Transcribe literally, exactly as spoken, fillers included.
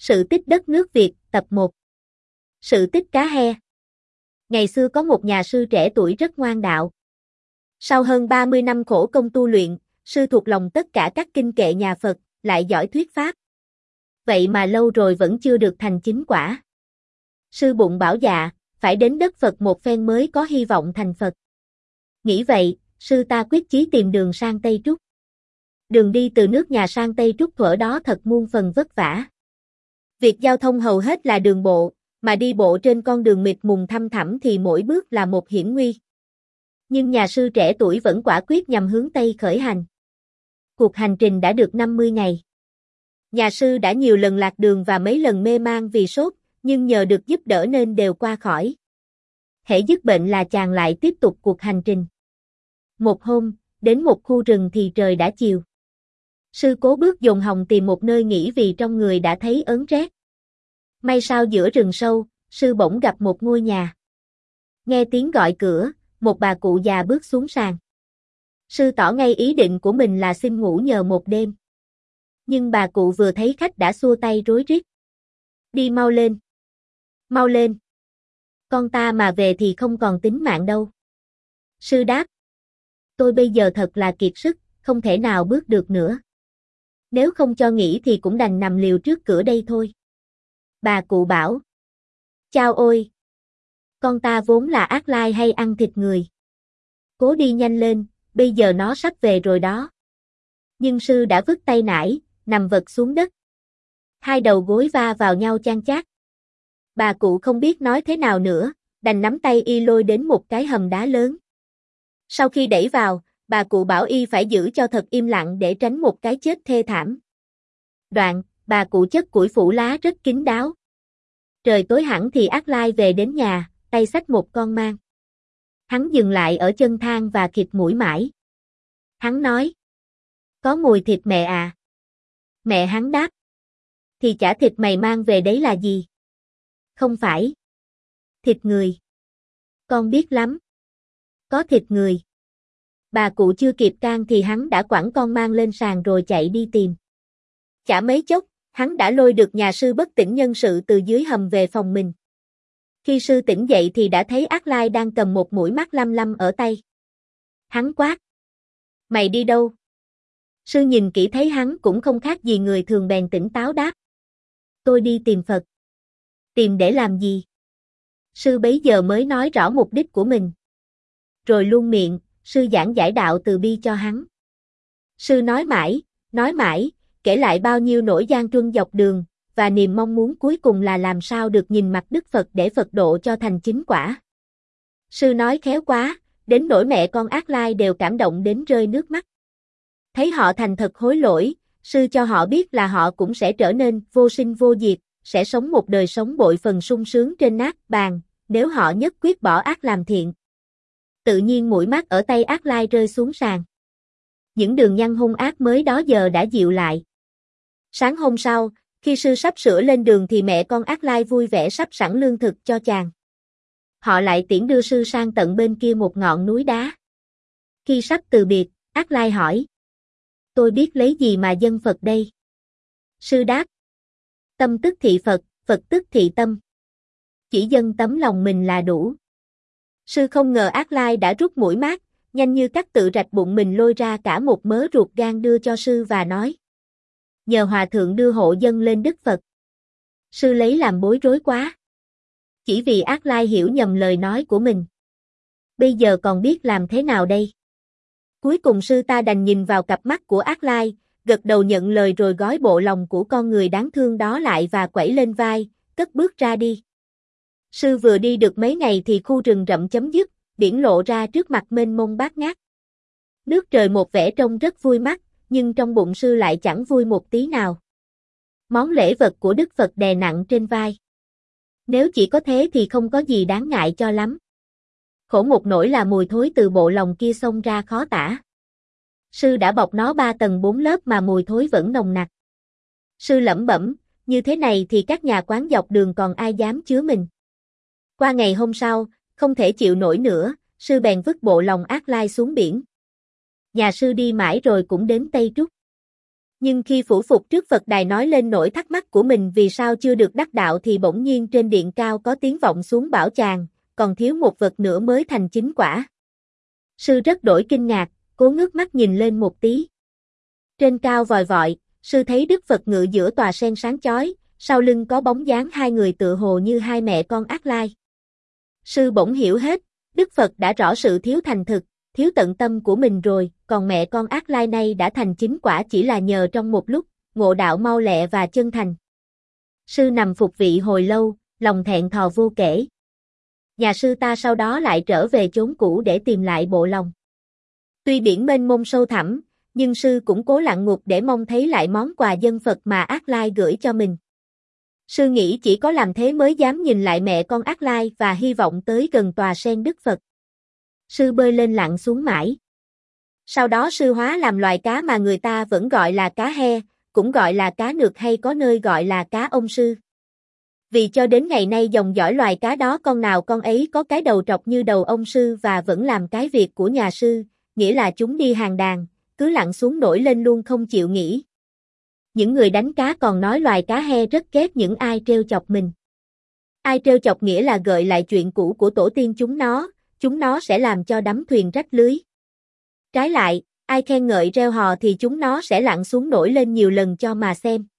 Sự tích đất nước Việt, tập một. Sự tích cá he. Ngày xưa có một nhà sư trẻ tuổi rất ngoan đạo. Sau hơn ba mươi năm khổ công tu luyện, sư thuộc lòng tất cả các kinh kệ nhà Phật, lại giỏi thuyết pháp. Vậy mà lâu rồi vẫn chưa được thành chính quả. Sư bụng bảo dạ, phải đến đất Phật một phen mới có hy vọng thành Phật. Nghĩ vậy, sư ta quyết chí tìm đường sang Tây Trúc. Đường đi từ nước nhà sang Tây Trúc thuở đó thật muôn phần vất vả. Việc giao thông hầu hết là đường bộ, mà đi bộ trên con đường mịt mùng thăm thẳm thì mỗi bước là một hiểm nguy. Nhưng nhà sư trẻ tuổi vẫn quả quyết nhằm hướng Tây khởi hành. Cuộc hành trình đã được năm mươi ngày. Nhà sư đã nhiều lần lạc đường và mấy lần mê man vì sốt, nhưng nhờ được giúp đỡ nên đều qua khỏi. Hễ dứt bệnh là chàng lại tiếp tục cuộc hành trình. Một hôm, đến một khu rừng thì trời đã chiều. Sư cố bước dồn hồng tìm một nơi nghỉ vì trong người đã thấy ớn rét. May sao giữa rừng sâu, sư bỗng gặp một ngôi nhà. Nghe tiếng gọi cửa, một bà cụ già bước xuống sàn. Sư tỏ ngay ý định của mình là xin ngủ nhờ một đêm. Nhưng bà cụ vừa thấy khách đã xua tay rối rít. Đi mau lên. Mau lên. Con ta mà về thì không còn tính mạng đâu. Sư đáp. Tôi bây giờ thật là kiệt sức, không thể nào bước được nữa. Nếu không cho nghỉ thì cũng đành nằm liều trước cửa đây thôi. Bà cụ bảo. Chao ôi! Con ta vốn là ác lai hay ăn thịt người. Cố đi nhanh lên, bây giờ nó sắp về rồi đó. Nhưng sư đã vứt tay nải, nằm vật xuống đất. Hai đầu gối va vào nhau chan chát. Bà cụ không biết nói thế nào nữa, đành nắm tay y lôi đến một cái hầm đá lớn. Sau khi đẩy vào, bà cụ bảo y phải giữ cho thật im lặng để tránh một cái chết thê thảm. Đoạn, bà cụ chất củi phủ lá rất kín đáo. Trời tối hẳn thì ác lai về đến nhà, tay xách một con mang. Hắn dừng lại ở chân thang và khịt mũi mãi. Hắn nói. Có mùi thịt mẹ à? Mẹ hắn đáp. Thì chả thịt mày mang về đấy là gì? Không phải. Thịt người. Con biết lắm. Có thịt người. Bà cụ chưa kịp can thì hắn đã quẳng con mang lên sàn rồi chạy đi tìm. Chả mấy chốc, hắn đã lôi được nhà sư bất tỉnh nhân sự từ dưới hầm về phòng mình. Khi sư tỉnh dậy thì đã thấy ác lai đang cầm một mũi mắt lăm lăm ở tay. Hắn quát. Mày đi đâu? Sư nhìn kỹ thấy hắn cũng không khác gì người thường bèn tỉnh táo đáp. Tôi đi tìm Phật. Tìm để làm gì? Sư bấy giờ mới nói rõ mục đích của mình. Rồi luôn miệng, sư giảng giải đạo từ bi cho hắn. Sư nói mãi, nói mãi, kể lại bao nhiêu nỗi gian truân dọc đường, và niềm mong muốn cuối cùng là làm sao được nhìn mặt Đức Phật để Phật độ cho thành chính quả. Sư nói khéo quá, đến nỗi mẹ con ác lai đều cảm động đến rơi nước mắt. Thấy họ thành thật hối lỗi, sư cho họ biết là họ cũng sẽ trở nên vô sinh vô diệt, sẽ sống một đời sống bội phần sung sướng trên nát bàn, nếu họ nhất quyết bỏ ác làm thiện. Tự nhiên mũi mắt ở tay ác lai rơi xuống sàn. Những đường nhăn hung ác mới đó giờ đã dịu lại. Sáng hôm sau, khi sư sắp sửa lên đường thì mẹ con ác lai vui vẻ sắp sẵn lương thực cho chàng. Họ lại tiễn đưa sư sang tận bên kia một ngọn núi đá. Khi sắp từ biệt, ác lai hỏi. Tôi biết lấy gì mà dâng Phật đây? Sư đáp. Tâm tức thị Phật, Phật tức thị tâm. Chỉ dâng tấm lòng mình là đủ. Sư không ngờ ác lai đã rút mũi mát, nhanh như cắt tự rạch bụng mình lôi ra cả một mớ ruột gan đưa cho sư và nói. Nhờ hòa thượng đưa hộ dâng lên Đức Phật. Sư lấy làm bối rối quá. Chỉ vì ác lai hiểu nhầm lời nói của mình. Bây giờ còn biết làm thế nào đây? Cuối cùng sư ta đành nhìn vào cặp mắt của ác lai, gật đầu nhận lời rồi gói bộ lòng của con người đáng thương đó lại và quẩy lên vai, cất bước ra đi. Sư vừa đi được mấy ngày thì khu rừng rậm chấm dứt, biển lộ ra trước mặt mênh mông bát ngát. Nước trời một vẻ trông rất vui mắt, nhưng trong bụng sư lại chẳng vui một tí nào. Món lễ vật của Đức Phật đè nặng trên vai. Nếu chỉ có thế thì không có gì đáng ngại cho lắm. Khổ một nỗi là mùi thối từ bộ lòng kia xông ra khó tả. Sư đã bọc nó ba tầng bốn lớp mà mùi thối vẫn nồng nặc. Sư lẩm bẩm, như thế này thì các nhà quán dọc đường còn ai dám chứa mình. Qua ngày hôm sau, không thể chịu nổi nữa, sư bèn vứt bộ lòng ác lai xuống biển. Nhà sư đi mãi rồi cũng đến Tây Trúc. Nhưng khi phủ phục trước Phật đài nói lên nỗi thắc mắc của mình vì sao chưa được đắc đạo thì bỗng nhiên trên điện cao có tiếng vọng xuống bảo chàng, còn thiếu một vật nữa mới thành chính quả. Sư rất đổi kinh ngạc, cố ngước mắt nhìn lên một tí. Trên cao vòi vọi, sư thấy Đức Phật ngự giữa tòa sen sáng chói, sau lưng có bóng dáng hai người tựa hồ như hai mẹ con Ác Lai. Sư bỗng hiểu hết, Đức Phật đã rõ sự thiếu thành thực, thiếu tận tâm của mình rồi, còn mẹ con Ác Lai này đã thành chính quả chỉ là nhờ trong một lúc, ngộ đạo mau lẹ và chân thành. Sư nằm phục vị hồi lâu, lòng thẹn thò vô kể. Nhà sư ta sau đó lại trở về chốn cũ để tìm lại bộ lòng. Tuy biển mênh mông sâu thẳm, nhưng sư cũng cố lặn ngục để mong thấy lại món quà dân Phật mà Ác Lai gửi cho mình. Sư nghĩ chỉ có làm thế mới dám nhìn lại mẹ con Ác Lai và hy vọng tới gần tòa sen Đức Phật. Sư bơi lên lặn xuống mãi. Sau đó sư hóa làm loài cá mà người ta vẫn gọi là cá he, cũng gọi là cá nược hay có nơi gọi là cá ông sư. Vì cho đến ngày nay dòng dõi loài cá đó con nào con ấy có cái đầu trọc như đầu ông sư và vẫn làm cái việc của nhà sư, nghĩa là chúng đi hàng đàn, cứ lặn xuống nổi lên luôn không chịu nghỉ. Những người đánh cá còn nói loài cá he rất ghét những ai trêu chọc mình. Ai trêu chọc nghĩa là gợi lại chuyện cũ của tổ tiên chúng nó, chúng nó sẽ làm cho đắm thuyền rách lưới. Trái lại, ai khen ngợi reo hò thì chúng nó sẽ lặn xuống nổi lên nhiều lần cho mà xem.